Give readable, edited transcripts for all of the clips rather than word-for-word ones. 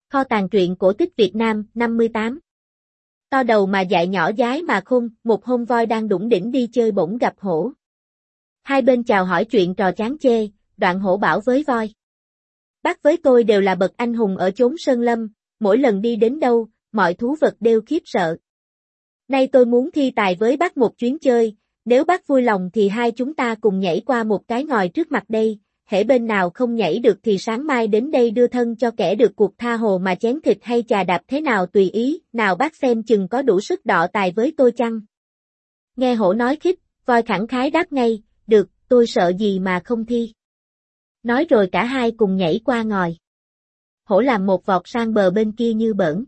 Kho tàng truyện cổ tích Việt Nam, 58. To đầu mà dại nhỏ dái mà khôn, một hôm voi đang đủng đỉnh đi chơi bỗng gặp hổ. Hai bên chào hỏi chuyện trò chán chê, đoạn hổ bảo với voi. Bác với tôi đều là bậc anh hùng ở chốn sơn lâm, mỗi lần đi đến đâu, mọi thú vật đều khiếp sợ. Nay tôi muốn thi tài với bác một chuyến chơi, nếu bác vui lòng thì hai chúng ta cùng nhảy qua một cái ngòi trước mặt đây. Hễ bên nào không nhảy được thì sáng mai đến đây đưa thân cho kẻ được cuộc tha hồ mà chén thịt hay chà đạp thế nào tùy ý, nào bác xem chừng có đủ sức đọ tài với tôi chăng? Nghe hổ nói khích, voi khẳng khái đáp ngay, được, tôi sợ gì mà không thi. Nói rồi cả hai cùng nhảy qua ngòi. Hổ làm một vọt sang bờ bên kia như bỡn.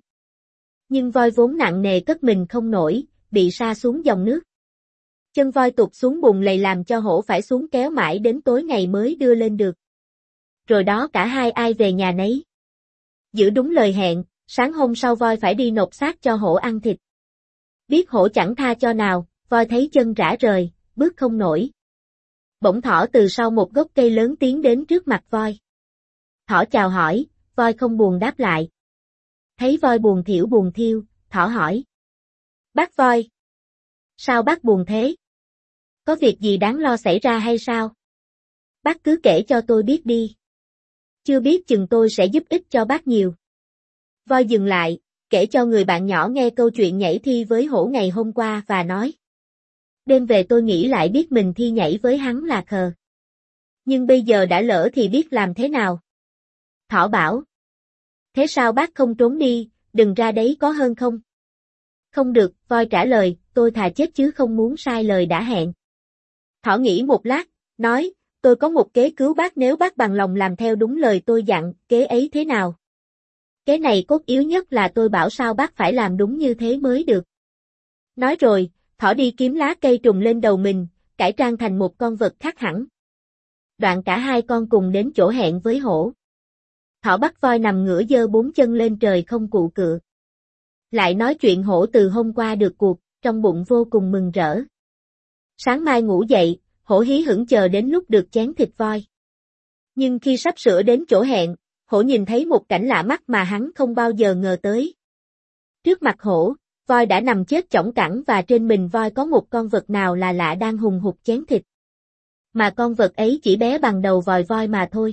Nhưng voi vốn nặng nề cất mình không nổi, bị sa xuống dòng nước. Chân voi tụt xuống bùn lầy làm cho hổ phải xuống kéo mãi đến tối ngày mới đưa lên được. Rồi đó cả hai ai về nhà nấy. Giữ đúng lời hẹn, sáng hôm sau voi phải đi nộp xác cho hổ ăn thịt. Biết hổ chẳng tha cho nào, voi thấy chân rã rời, bước không nổi. Bỗng thỏ từ sau một gốc cây lớn tiến đến trước mặt voi. Thỏ chào hỏi, voi không buồn đáp lại. Thấy voi buồn thiểu, thỏ hỏi. Bác voi. Sao bác buồn thế? Có việc gì đáng lo xảy ra hay sao? Bác cứ kể cho tôi biết đi. Chưa biết chừng tôi sẽ giúp ích cho bác nhiều. Voi dừng lại, kể cho người bạn nhỏ nghe câu chuyện nhảy thi với hổ ngày hôm qua và nói. Đêm về tôi nghĩ lại biết mình thi nhảy với hắn là khờ. Nhưng bây giờ đã lỡ thì biết làm thế nào? Thỏ bảo. Thế sao bác không trốn đi, đừng ra đấy có hơn không? Không được, voi trả lời, tôi thà chết chứ không muốn sai lời đã hẹn. Thỏ nghĩ một lát, nói, tôi có một kế cứu bác nếu bác bằng lòng làm theo đúng lời tôi dặn, kế ấy thế nào? Kế này cốt yếu nhất là tôi bảo sao bác phải làm đúng như thế mới được. Nói rồi, thỏ đi kiếm lá cây trùm lên đầu mình, cải trang thành một con vật khác hẳn. Đoạn cả hai con cùng đến chỗ hẹn với hổ. Thỏ bắt voi nằm ngửa giơ bốn chân lên trời không cụ cựa. Lại nói chuyện hổ từ hôm qua được cuộc, trong bụng vô cùng mừng rỡ. Sáng mai ngủ dậy, hổ hí hửng chờ đến lúc được chén thịt voi. Nhưng khi sắp sửa đến chỗ hẹn, hổ nhìn thấy một cảnh lạ mắt mà hắn không bao giờ ngờ tới. Trước mặt hổ, voi đã nằm chết chõng cẳng và trên mình voi có một con vật nào là lạ đang hùng hục chén thịt. Mà con vật ấy chỉ bé bằng đầu vòi voi mà thôi.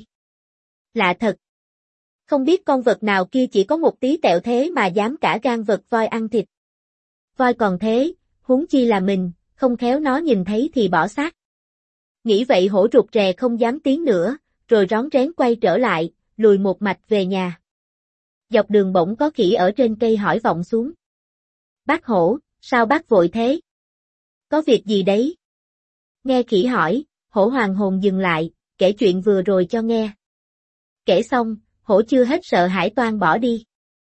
Lạ thật. Không biết con vật nào kia chỉ có một tí tẹo thế mà dám cả gan vật voi ăn thịt. Voi còn thế, huống chi là mình, không khéo nó nhìn thấy thì bỏ xác. Nghĩ vậy hổ rụt rè không dám tiến nữa, rồi rón rén quay trở lại, lùi một mạch về nhà. Dọc đường bỗng có khỉ ở trên cây hỏi vọng xuống. Bác hổ, sao bác vội thế? Có việc gì đấy? Nghe khỉ hỏi, hổ hoàng hồn dừng lại, kể chuyện vừa rồi cho nghe. Kể xong, hổ chưa hết sợ hãi toan bỏ đi.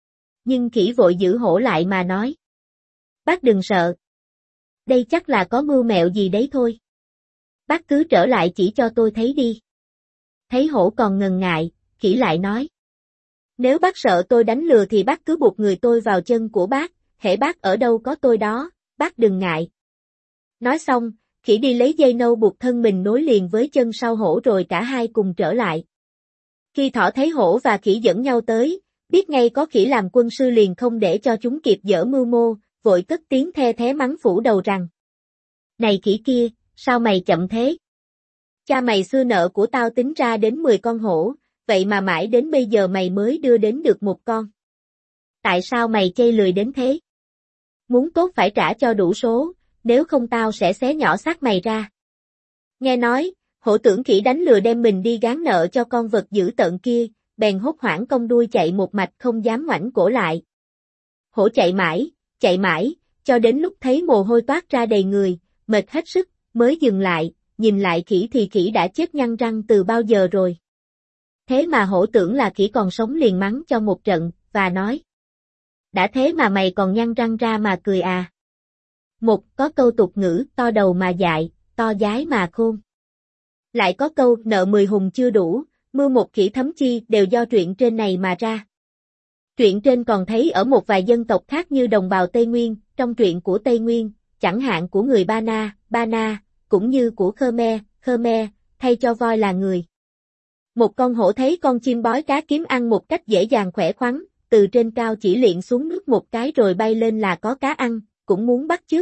Nhưng khỉ vội giữ hổ lại mà nói. Bác đừng sợ. Đây chắc là có mưu mẹo gì đấy thôi. Bác cứ trở lại chỉ cho tôi thấy đi. Thấy hổ còn ngần ngại, khỉ lại nói. Nếu bác sợ tôi đánh lừa thì bác cứ buộc người tôi vào chân của bác, hễ bác ở đâu có tôi đó, bác đừng ngại. Nói xong, khỉ đi lấy dây nâu buộc thân mình nối liền với chân sau hổ rồi cả hai cùng trở lại. Khi thỏ thấy hổ và khỉ dẫn nhau tới, biết ngay có khỉ làm quân sư liền không để cho chúng kịp dở mưu mô, vội cất tiếng the thé mắng phủ đầu rằng. Này khỉ kia, sao mày chậm thế? Cha mày xưa nợ của tao tính ra đến 10 con hổ, vậy mà mãi đến bây giờ mày mới đưa đến được một con. Tại sao mày chây lười đến thế? Muốn tốt phải trả cho đủ số, nếu không tao sẽ xé nhỏ xác mày ra. Nghe nói, hổ tưởng khỉ đánh lừa đem mình đi gán nợ cho con vật dữ tợn kia, bèn hốt hoảng cong đuôi chạy một mạch không dám ngoảnh cổ lại. Hổ chạy mãi, cho đến lúc thấy mồ hôi toát ra đầy người, mệt hết sức, mới dừng lại, nhìn lại khỉ thì khỉ đã chết nhăn răng từ bao giờ rồi. Thế mà hổ tưởng là khỉ còn sống liền mắng cho một trận, và nói. Đã thế mà mày còn nhăn răng ra mà cười à. Có câu tục ngữ, to đầu mà dại, to dái mà khôn. Lại có câu, nợ 10 hùng chưa đủ, mưu một khỉ thấm chi đều do truyện trên này mà ra. Truyện trên còn thấy ở một vài dân tộc khác như đồng bào Tây Nguyên, trong truyện của Tây Nguyên, chẳng hạn của người Ba Na, cũng như của Khmer, thay cho voi là người. Một con hổ thấy con chim bói cá kiếm ăn một cách dễ dàng khỏe khoắn, từ trên cao chỉ liệng xuống nước một cái rồi bay lên là có cá ăn, cũng muốn bắt chước.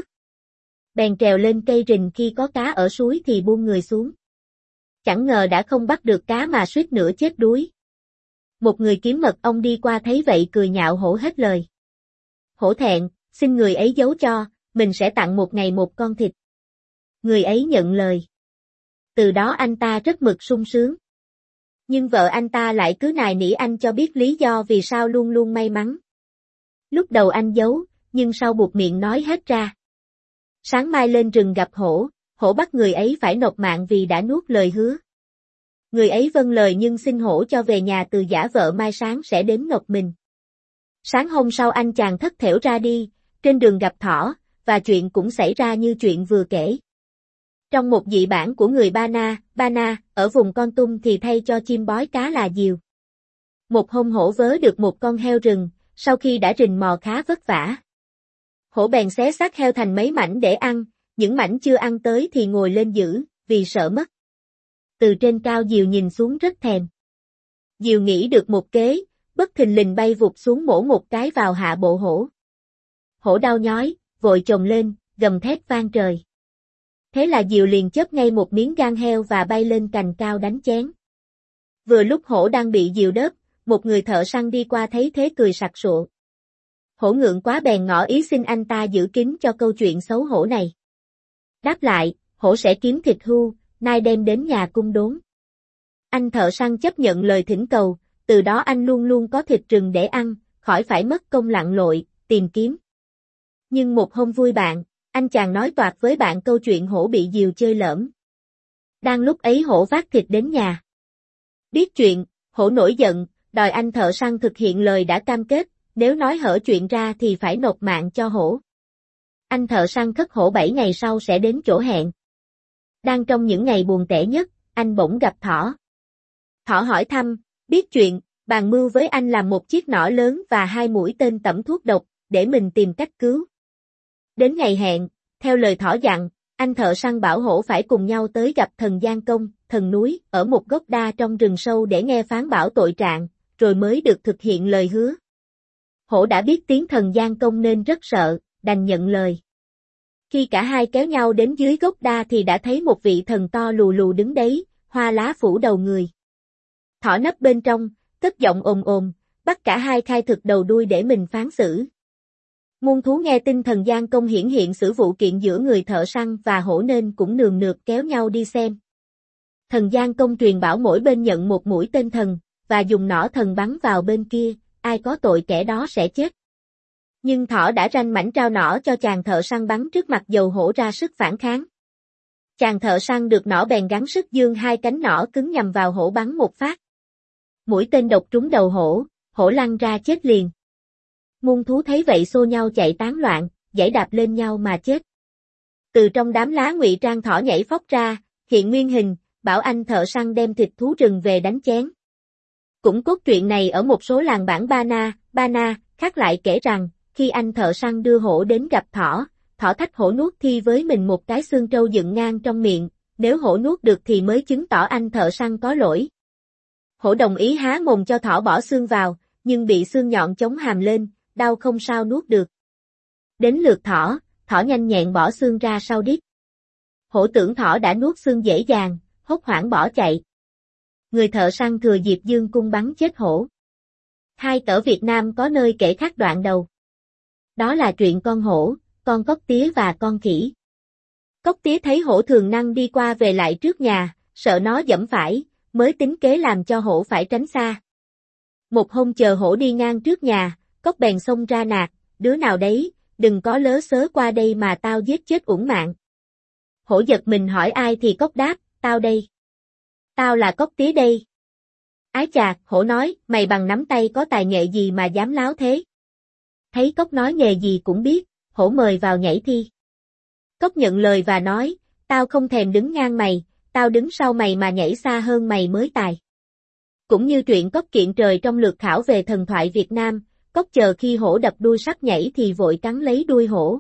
Bèn trèo lên cây rình khi có cá ở suối thì buông người xuống. Chẳng ngờ đã không bắt được cá mà suýt nữa chết đuối. Một người kiếm mật ong đi qua thấy vậy cười nhạo hổ hết lời. Hổ thẹn, xin người ấy giấu cho, mình sẽ tặng một ngày một con thịt. Người ấy nhận lời. Từ đó anh ta rất mực sung sướng. Nhưng vợ anh ta lại cứ nài nỉ anh cho biết lý do vì sao luôn luôn may mắn. Lúc đầu anh giấu, nhưng sau buộc miệng nói hết ra. Sáng mai lên rừng gặp hổ, hổ bắt người ấy phải nộp mạng vì đã nuốt lời hứa. Người ấy vâng lời nhưng xin hổ cho về nhà từ giả vợ mai sáng sẽ đến nộp mình. Sáng hôm sau anh chàng thất thểu ra đi, trên đường gặp thỏ, và chuyện cũng xảy ra như chuyện vừa kể. Trong một dị bản của người Ba Na, ở vùng Kon Tum thì thay cho chim bói cá là diều. Một hôm hổ vớ được một con heo rừng, sau khi đã rình mò khá vất vả. Hổ bèn xé xác heo thành mấy mảnh để ăn, những mảnh chưa ăn tới thì ngồi lên giữ, vì sợ mất. Từ trên cao diều nhìn xuống rất thèm. Diều nghĩ được một kế, bất thình lình bay vụt xuống mổ một cái vào hạ bộ hổ. Hổ đau nhói, vội chồm lên, gầm thét vang trời. Thế là diều liền chớp ngay một miếng gan heo và bay lên cành cao đánh chén. Vừa lúc hổ đang bị diều đớp, một người thợ săn đi qua thấy thế cười sặc sụa. Hổ ngượng quá bèn ngỏ ý xin anh ta giữ kín cho câu chuyện xấu hổ này. Đáp lại, hổ sẽ kiếm thịt hươu, nay đem đến nhà cung đốn. Anh thợ săn chấp nhận lời thỉnh cầu, từ đó anh luôn luôn có thịt rừng để ăn, khỏi phải mất công lặn lội, tìm kiếm. Nhưng một hôm vui bạn, anh chàng nói toạc với bạn câu chuyện hổ bị diều chơi lỡm. Đang lúc ấy hổ vác thịt đến nhà. Biết chuyện, hổ nổi giận, đòi anh thợ săn thực hiện lời đã cam kết, nếu nói hở chuyện ra thì phải nộp mạng cho hổ. Anh thợ săn khất hổ 7 ngày sau sẽ đến chỗ hẹn. Đang trong những ngày buồn tẻ nhất, anh bỗng gặp thỏ. Thỏ hỏi thăm, biết chuyện, bàn mưu với anh làm một chiếc nỏ lớn và 2 mũi tên tẩm thuốc độc, để mình tìm cách cứu. Đến ngày hẹn, theo lời thỏ dặn, anh thợ săn bảo hổ phải cùng nhau tới gặp thần Giang Công, thần núi, ở một gốc đa trong rừng sâu để nghe phán bảo tội trạng, rồi mới được thực hiện lời hứa. Hổ đã biết tiếng thần Giang Công nên rất sợ, đành nhận lời. Khi cả hai kéo nhau đến dưới gốc đa thì đã thấy một vị thần to lù lù đứng đấy, hoa lá phủ đầu người. Thỏ nấp bên trong, cất giọng ồm ồm, bắt cả hai khai thực đầu đuôi để mình phán xử. Muôn thú nghe tin thần Giang Công hiển hiện xử vụ kiện giữa người thợ săn và hổ nên cũng nườm nượp kéo nhau đi xem. Thần Giang Công truyền bảo mỗi bên nhận một mũi tên thần, và dùng nỏ thần bắn vào bên kia, ai có tội kẻ đó sẽ chết. Nhưng thỏ đã ranh mảnh trao nỏ cho chàng thợ săn bắn trước mặt dầu hổ ra sức phản kháng. Chàng thợ săn được nỏ bèn gắng sức giương 2 cánh nỏ cứng nhằm vào hổ bắn một phát. Mũi tên độc trúng đầu hổ, hổ lăn ra chết liền. Muôn thú thấy vậy xô nhau chạy tán loạn, giãy đạp lên nhau mà chết. Từ trong đám lá ngụy trang thỏ nhảy phóc ra, hiện nguyên hình, bảo anh thợ săn đem thịt thú rừng về đánh chén. Cũng cốt truyện này ở một số làng bản Ba Na, khác lại kể rằng, khi anh thợ săn đưa hổ đến gặp thỏ, thỏ thách hổ nuốt thi với mình một cái xương trâu dựng ngang trong miệng, nếu hổ nuốt được thì mới chứng tỏ anh thợ săn có lỗi. Hổ đồng ý há mồm cho thỏ bỏ xương vào, nhưng bị xương nhọn chống hàm lên, đau không sao nuốt được. Đến lượt thỏ, thỏ nhanh nhẹn bỏ xương ra sau đít. Hổ tưởng thỏ đã nuốt xương dễ dàng, hốt hoảng bỏ chạy. Người thợ săn thừa dịp dương cung bắn chết hổ. Hai ở Việt Nam có nơi kể khác đoạn đầu. Đó là chuyện con hổ, con cóc tía và con khỉ. Cóc tía thấy hổ thường năng đi qua về lại trước nhà, sợ nó giẫm phải, mới tính kế làm cho hổ phải tránh xa. Một hôm chờ hổ đi ngang trước nhà, cóc bèn xông ra nạt, đứa nào đấy, đừng có lớ xớ qua đây mà tao giết chết uổng mạng. Hổ giật mình hỏi ai thì cóc đáp, tao đây. Tao là cóc tía đây. Ái chà, hổ nói, mày bằng nắm tay có tài nghệ gì mà dám láo thế? Thấy cóc nói nghề gì cũng biết, hổ mời vào nhảy thi. Cóc nhận lời và nói, tao không thèm đứng ngang mày, tao đứng sau mày mà nhảy xa hơn mày mới tài. Cũng như truyện Cóc kiện trời trong lược khảo về thần thoại Việt Nam, cóc chờ khi hổ đập đuôi sắp nhảy thì vội cắn lấy đuôi hổ.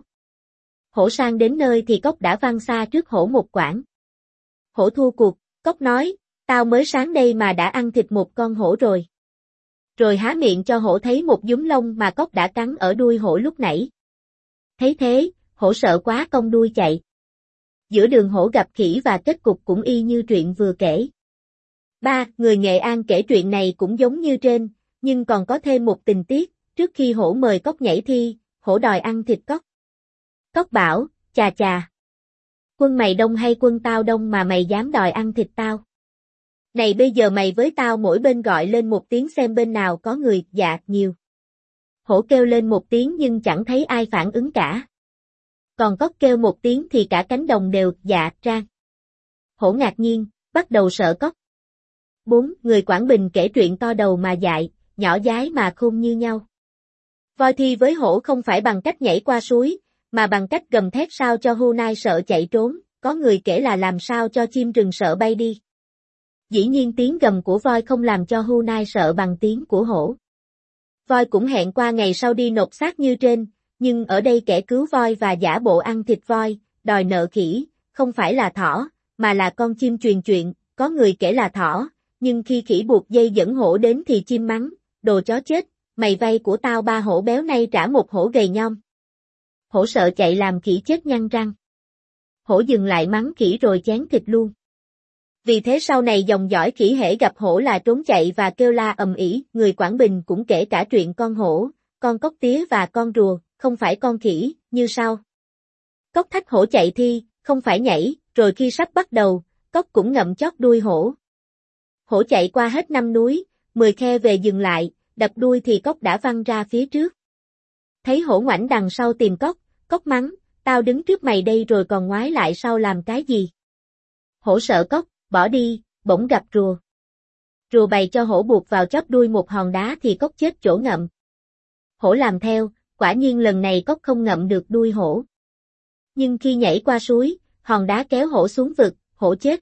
Hổ sang đến nơi thì cóc đã văng xa trước hổ một quãng. Hổ thua cuộc, cóc nói, tao mới sáng đây mà đã ăn thịt một con hổ rồi. Rồi há miệng cho hổ thấy một dúm lông mà cóc đã cắn ở đuôi hổ lúc nãy. Thấy thế, hổ sợ quá cong đuôi chạy. Giữa đường hổ gặp khỉ và kết cục cũng y như truyện vừa kể. 3. Người Nghệ An kể truyện này cũng giống như trên, nhưng còn có thêm một tình tiết, trước khi hổ mời cóc nhảy thi, hổ đòi ăn thịt cóc. Cóc bảo, chà chà. Quân mày đông hay quân tao đông mà mày dám đòi ăn thịt tao? Này bây giờ mày với tao mỗi bên gọi lên một tiếng xem bên nào có người, dạ, nhiều. Hổ kêu lên một tiếng nhưng chẳng thấy ai phản ứng cả. Còn cóc kêu một tiếng thì cả cánh đồng đều, dạ, rang. Hổ ngạc nhiên, bắt đầu sợ cóc. 4. Người Quảng Bình kể truyện to đầu mà dại, nhỏ dái mà khôn như nhau. Voi thi với hổ không phải bằng cách nhảy qua suối, mà bằng cách gầm thét sao cho hươu nai sợ chạy trốn, có người kể là làm sao cho chim rừng sợ bay đi. Dĩ nhiên tiếng gầm của voi không làm cho hươu nai sợ bằng tiếng của hổ. Voi cũng hẹn qua ngày sau đi nộp xác như trên, nhưng ở đây kẻ cứu voi và giả bộ ăn thịt voi, đòi nợ khỉ, không phải là thỏ, mà là con chim truyền chuyện, có người kể là thỏ, nhưng khi khỉ buộc dây dẫn hổ đến thì chim mắng, đồ chó chết, mày vay của tao 3 hổ béo nay trả 1 hổ gầy nhom. Hổ sợ chạy làm khỉ chết nhăn răng. Hổ dừng lại mắng khỉ rồi chén thịt luôn. Vì thế sau này dòng dõi khỉ hễ gặp hổ là trốn chạy và kêu la ầm ĩ. Người Quảng Bình cũng kể cả truyện con hổ, con cóc tía và con rùa, không phải con khỉ, như sau. Cóc thách hổ chạy thi, không phải nhảy, rồi khi sắp bắt đầu, cóc cũng ngậm chót đuôi hổ. Hổ chạy qua hết 5 núi, 10 khe về dừng lại, đập đuôi thì cóc đã văng ra phía trước. Thấy hổ ngoảnh đằng sau tìm cóc, cóc mắng, tao đứng trước mày đây rồi còn ngoái lại sau làm cái gì? Hổ sợ cóc, bỏ đi, bỗng gặp rùa. Rùa bày cho hổ buộc vào chóp đuôi một hòn đá thì cóc chết chỗ ngậm. Hổ làm theo, quả nhiên lần này cóc không ngậm được đuôi hổ. Nhưng khi nhảy qua suối, hòn đá kéo hổ xuống vực, hổ chết.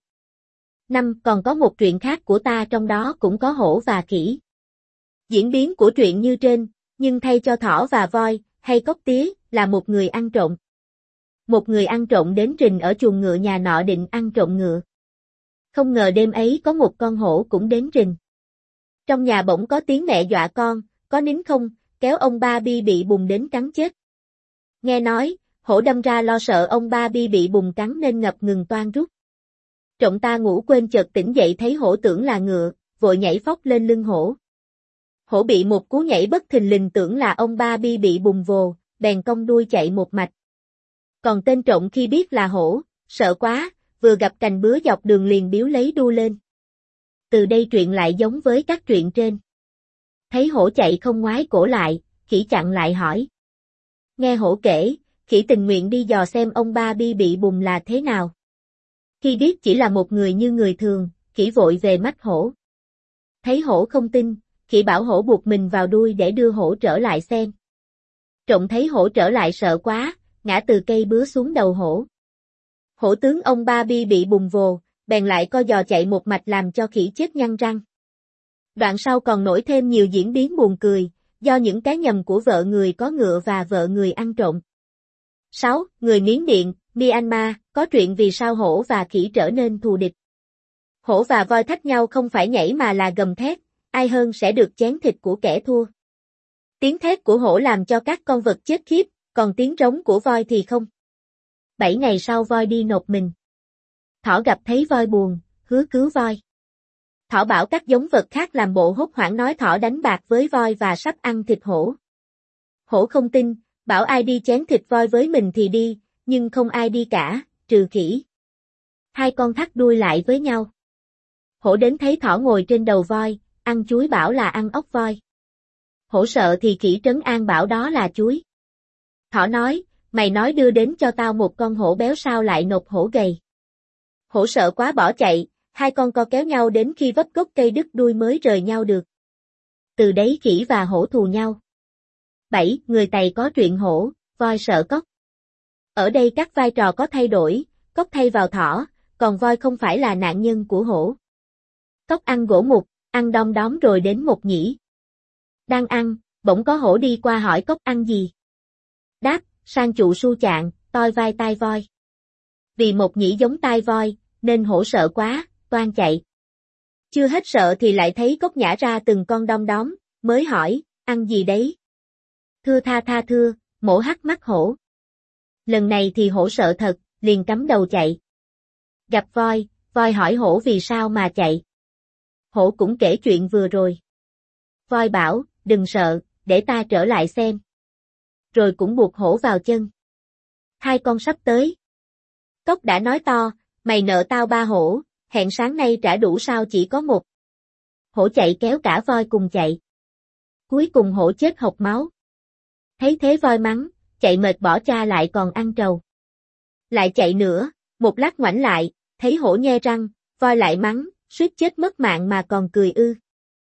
5. Còn có một truyện khác của ta trong đó cũng có hổ và khỉ. Diễn biến của truyện như trên, nhưng thay cho thỏ và voi, hay cóc tía, là một người ăn trộm. Một người ăn trộm đến rình ở chuồng ngựa nhà nọ định ăn trộm ngựa. Không ngờ đêm ấy có một con hổ cũng đến rình. Trong nhà bỗng có tiếng mẹ dọa con, có nín không, kéo ông ba Bi bị bùng đến cắn chết. Nghe nói, hổ đâm ra lo sợ ông ba Bi bị bùng cắn nên ngập ngừng toan rút. Trộm ta ngủ quên chợt tỉnh dậy thấy hổ tưởng là ngựa, vội nhảy phóc lên lưng hổ. Hổ bị một cú nhảy bất thình lình tưởng là ông ba Bi bị bùng vồ, bèn cong đuôi chạy một mạch. Còn tên trộm khi biết là hổ, sợ quá, vừa gặp cành bứa dọc đường liền biếu lấy đu lên. Từ đây truyện lại giống với các truyện trên. Thấy hổ chạy không ngoái cổ lại, khỉ chặn lại hỏi. Nghe hổ kể, khỉ tình nguyện đi dò xem ông ba Bi bị bùng là thế nào. Khi biết chỉ là một người như người thường, khỉ vội về mách hổ. Thấy hổ không tin, khỉ bảo hổ buộc mình vào đuôi để đưa hổ trở lại xem. Trộm thấy hổ trở lại sợ quá, ngã từ cây bứa xuống đầu hổ. Hổ tướng ông ba Bi bị bùng vồ, bèn lại co giò chạy một mạch làm cho khỉ chết nhăn răng. Đoạn sau còn nổi thêm nhiều diễn biến buồn cười, do những cái nhầm của vợ người có ngựa và vợ người ăn trộm. 6. Người Miến Điện, Myanmar, có truyện vì sao hổ và khỉ trở nên thù địch. Hổ và voi thách nhau không phải nhảy mà là gầm thét, ai hơn sẽ được chén thịt của kẻ thua. Tiếng thét của hổ làm cho các con vật chết khiếp, còn tiếng rống của voi thì không. 7 ngày sau voi đi nộp mình. Thỏ gặp thấy voi buồn, hứa cứu voi. Thỏ bảo các giống vật khác làm bộ hốt hoảng nói thỏ đánh bạc với voi và sắp ăn thịt hổ. Hổ không tin, bảo ai đi chén thịt voi với mình thì đi, nhưng không ai đi cả, trừ khỉ. Hai con thắt đuôi lại với nhau. Hổ đến thấy thỏ ngồi trên đầu voi, ăn chuối bảo là ăn ốc voi. Hổ sợ thì khỉ trấn an bảo đó là chuối. Thỏ nói, mày nói đưa đến cho tao một con hổ béo sao lại nộp hổ gầy. Hổ sợ quá bỏ chạy, hai con co kéo nhau đến khi vấp gốc cây đứt đuôi mới rời nhau được. Từ đấy khỉ và hổ thù nhau. 7. Người Tày có truyện hổ, voi sợ cóc. Ở đây các vai trò có thay đổi, cóc thay vào thỏ, còn voi không phải là nạn nhân của hổ. Cóc ăn gỗ mục, ăn đom đóm rồi đến một nhĩ. Đang ăn, bỗng có hổ đi qua hỏi cóc ăn gì. Đáp, sang chụ su chạng, toi vai tai voi. Vì một nhĩ giống tai voi, nên hổ sợ quá, toan chạy. Chưa hết sợ thì lại thấy cóc nhả ra từng con đom đóm, mới hỏi, ăn gì đấy? Thưa tha thưa, mổ hắc mắt hổ. Lần này thì hổ sợ thật, liền cắm đầu chạy. Gặp voi, voi hỏi hổ vì sao mà chạy. Hổ cũng kể chuyện vừa rồi. Voi bảo, đừng sợ, để ta trở lại xem. Rồi cũng buộc hổ vào chân. Hai con sắp tới. Cóc đã nói to, mày nợ tao 3 hổ, hẹn sáng nay trả đủ sao chỉ có 1. Hổ chạy kéo cả voi cùng chạy. Cuối cùng hổ chết hộc máu. Thấy thế voi mắng, chạy mệt bỏ cha lại còn ăn trầu. Lại chạy nữa, một lát ngoảnh lại, thấy hổ nhe răng, voi lại mắng, suýt chết mất mạng mà còn cười ư.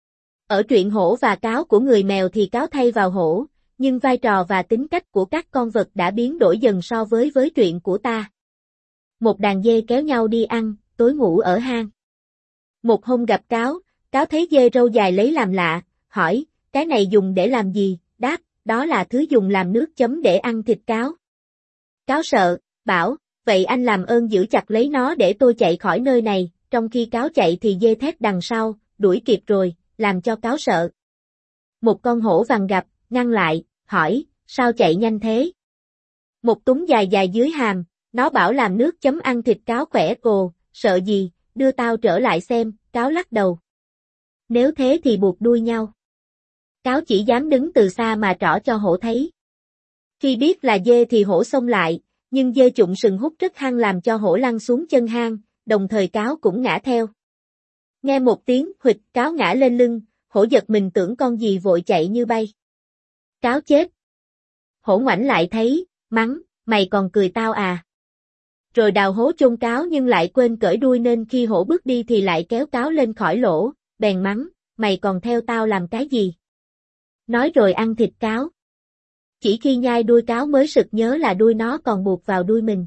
Ở truyện Hổ và Cáo của người mèo thì cáo thay vào hổ, nhưng vai trò và tính cách của các con vật đã biến đổi dần so với truyện của ta. Một đàn dê kéo nhau đi ăn, tối ngủ ở hang. Một hôm gặp cáo thấy dê râu dài lấy làm lạ, hỏi, cái này dùng để làm gì? Đáp, đó là thứ dùng làm nước chấm để ăn thịt cáo. Cáo sợ, bảo, vậy anh làm ơn giữ chặt lấy nó để tôi chạy khỏi nơi này, trong khi cáo chạy thì dê thét đằng sau, đuổi kịp rồi, làm cho cáo sợ. Một con hổ vàng gặp, ngăn lại, hỏi, sao chạy nhanh thế? Một túng dài dài dưới hàm, nó bảo làm nước chấm ăn thịt cáo khỏe cồ, sợ gì, đưa tao trở lại xem, cáo lắc đầu. Nếu thế thì buộc đuôi nhau. Cáo chỉ dám đứng từ xa mà trỏ cho hổ thấy. Khi biết là dê thì hổ xông lại, nhưng dê chụng sừng hút rất hăng làm cho hổ lăn xuống chân hang, đồng thời cáo cũng ngã theo. Nghe một tiếng huỵch, cáo ngã lên lưng, hổ giật mình tưởng con gì vội chạy như bay. Cáo chết. Hổ ngoảnh lại thấy, mắng, mày còn cười tao à? Rồi đào hố chôn cáo nhưng lại quên cởi đuôi nên khi hổ bước đi thì lại kéo cáo lên khỏi lỗ, bèn mắng, mày còn theo tao làm cái gì? Nói rồi ăn thịt cáo. Chỉ khi nhai đuôi cáo mới sực nhớ là đuôi nó còn buộc vào đuôi mình.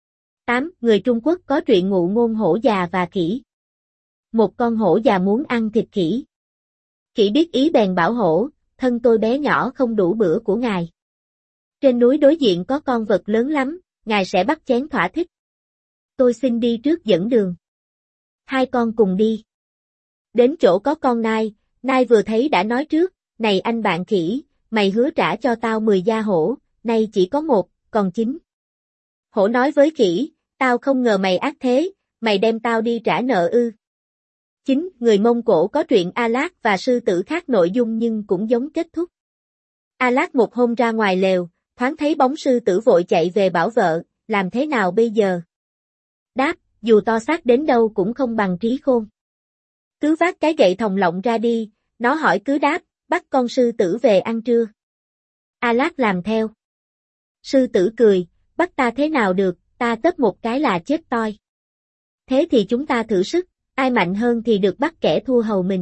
8. Người Trung Quốc có truyện ngụ ngôn hổ già và khỉ. Một con hổ già muốn ăn thịt khỉ. Khỉ biết ý bèn bảo hổ, thân tôi bé nhỏ không đủ bữa của ngài. Trên núi đối diện có con vật lớn lắm, ngài sẽ bắt chén thỏa thích. Tôi xin đi trước dẫn đường. Hai con cùng đi. Đến chỗ có con nai, nai vừa thấy đã nói trước, này anh bạn khỉ, mày hứa trả cho tao 10 da hổ, nay chỉ có 1, còn 9. Hổ nói với khỉ, tao không ngờ mày ác thế, mày đem tao đi trả nợ ư. 9. Người Mông Cổ có truyện A Lát và sư tử khác nội dung nhưng cũng giống kết thúc. A Lát một hôm ra ngoài lều, thoáng thấy bóng sư tử vội chạy về bảo vợ, làm thế nào bây giờ? Đáp, dù to xác đến đâu cũng không bằng trí khôn. Cứ vác cái gậy thòng lọng ra đi, nó hỏi cứ đáp, bắt con sư tử về ăn trưa. A Lát làm theo. Sư tử cười, bắt ta thế nào được, ta tấp một cái là chết toi. Thế thì chúng ta thử sức, ai mạnh hơn thì được bắt kẻ thua hầu mình.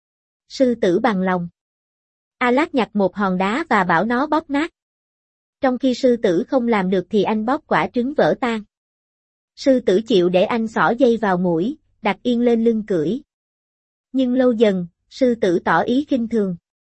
Sư tử bằng lòng. A Lát nhặt một hòn đá và bảo nó bóp nát. Trong khi sư tử không làm được thì anh bóp quả trứng vỡ tan. Sư tử chịu để anh xỏ dây vào mũi, đặt yên lên lưng cưỡi. Nhưng lâu dần, sư tử tỏ ý khinh thường.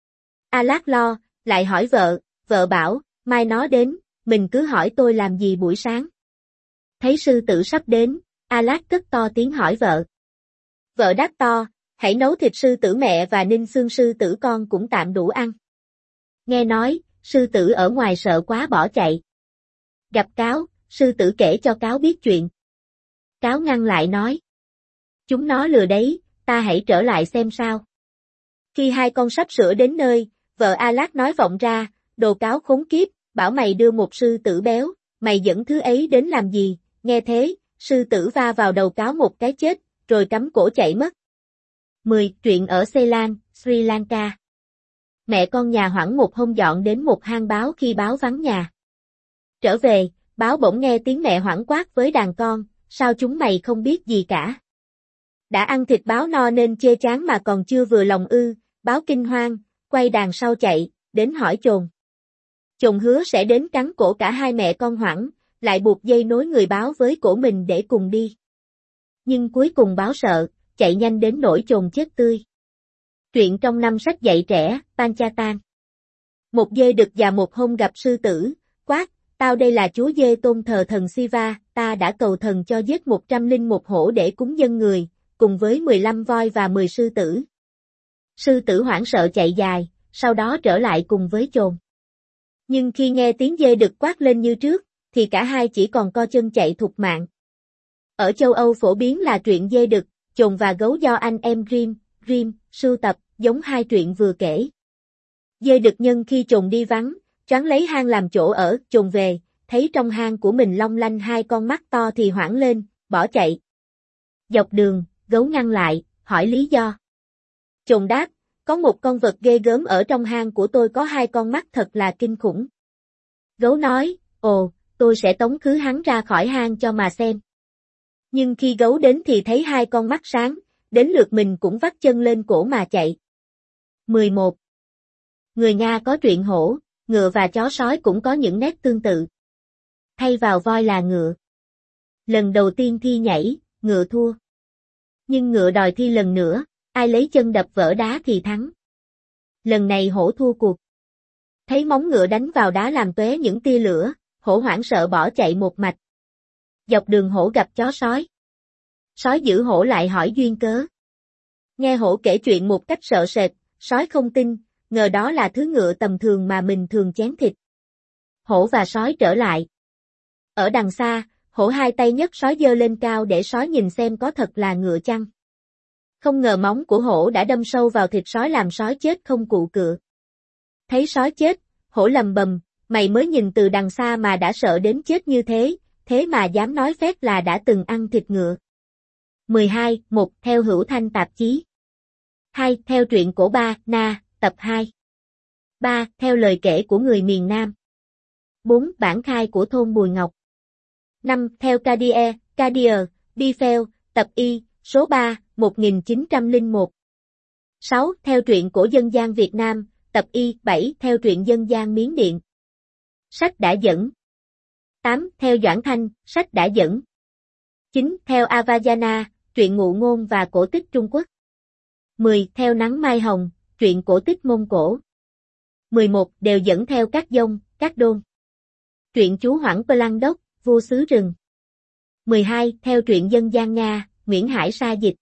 A Lát lo, lại hỏi vợ bảo, mai nó đến, mình cứ hỏi tôi làm gì buổi sáng. Thấy sư tử sắp đến, A Lát cất to tiếng hỏi vợ. Vợ đáp to, hãy nấu thịt sư tử mẹ và ninh xương sư tử con cũng tạm đủ ăn. Nghe nói, sư tử ở ngoài sợ quá bỏ chạy. Gặp cáo, sư tử kể cho cáo biết chuyện. Cáo ngăn lại nói. Chúng nó lừa đấy, ta hãy trở lại xem sao. Khi hai con sắp sửa đến nơi, vợ A Lát nói vọng ra, đồ cáo khốn kiếp, bảo mày đưa một sư tử béo, mày dẫn thứ ấy đến làm gì, nghe thế, sư tử va vào đầu cáo một cái chết, rồi cắm cổ chạy mất. 10. Truyện ở Ceylon, Sri Lanka. Mẹ con nhà Hoẳng một hôm dọn đến một hang báo khi báo vắng nhà. Trở về, báo bỗng nghe tiếng mẹ Hoẳng quát với đàn con, sao chúng mày không biết gì cả. Đã ăn thịt báo no nên chê chán mà còn chưa vừa lòng ư, báo kinh hoang, quay đàn sau chạy, đến hỏi chồn. Chồn hứa sẽ đến cắn cổ cả hai mẹ con Hoẳng, lại buộc dây nối người báo với cổ mình để cùng đi. Nhưng cuối cùng báo sợ, chạy nhanh đến nỗi chồn chết tươi. Truyện trong năm sách dạy trẻ, Panchatan. Một dê đực già một hôm gặp sư tử, quát, tao đây là chúa dê tôn thờ thần Siva, ta đã cầu thần cho giết 101 hổ để cúng dân người, cùng với 15 voi và 10 sư tử. Sư tử hoảng sợ chạy dài, sau đó trở lại cùng với chồn. Nhưng khi nghe tiếng dê đực quát lên như trước, thì cả hai chỉ còn co chân chạy thục mạng. Ở châu Âu phổ biến là truyện dê đực, chồn và gấu do anh em Grimm sưu tập, giống hai truyện vừa kể. Dê đực nhân khi chồn đi vắng, choáng lấy hang làm chỗ ở, chồn về, thấy trong hang của mình long lanh hai con mắt to thì hoảng lên, bỏ chạy. Dọc đường, gấu ngăn lại, hỏi lý do. Chồn đáp, có một con vật ghê gớm ở trong hang của tôi có hai con mắt thật là kinh khủng. Gấu nói, ồ, tôi sẽ tống khứ hắn ra khỏi hang cho mà xem. Nhưng khi gấu đến thì thấy hai con mắt sáng, đến lượt mình cũng vắt chân lên cổ mà chạy. 11. Người Nga có truyện hổ, ngựa và chó sói cũng có những nét tương tự. Thay vào voi là ngựa. Lần đầu tiên thi nhảy, ngựa thua. Nhưng ngựa đòi thi lần nữa, ai lấy chân đập vỡ đá thì thắng. Lần này hổ thua cuộc. Thấy móng ngựa đánh vào đá làm tóe những tia lửa, hổ hoảng sợ bỏ chạy một mạch. Dọc đường hổ gặp chó sói. Sói giữ hổ lại hỏi duyên cớ. Nghe hổ kể chuyện một cách sợ sệt, sói không tin, ngờ đó là thứ ngựa tầm thường mà mình thường chén thịt. Hổ và sói trở lại. Ở đằng xa, hổ hai tay nhấc sói giơ lên cao để sói nhìn xem có thật là ngựa chăng. Không ngờ móng của hổ đã đâm sâu vào thịt sói làm sói chết không cụ cựa. Thấy sói chết, hổ lầm bầm, mày mới nhìn từ đằng xa mà đã sợ đến chết như thế, thế mà dám nói phét là đã từng ăn thịt ngựa. 12. Một theo Hữu Thanh tạp chí. 2. Theo truyện cổ Ba Na, tập 2. 3. Theo lời kể của người miền Nam. 4. Bản khai của thôn Bùi Ngọc. 5. Theo Cardier, Biffel, tập Y, số 3, 1901. 6. Theo truyện cổ dân gian Việt Nam, tập Y, 7. Theo truyện dân gian Miến Điện. Sách đã dẫn. 8. Theo Doãn Thanh, sách đã dẫn. 9. Theo Avajana, truyện ngụ ngôn và cổ tích Trung Quốc. 10. Theo Nắng Mai Hồng, truyện cổ tích Mông Cổ. 11. Đều dẫn theo các dông, các đôn. Truyện chú Hoảng Plang Đốc, vua xứ rừng. 12. Theo truyện dân gian Nga, Nguyễn Hải Sa dịch.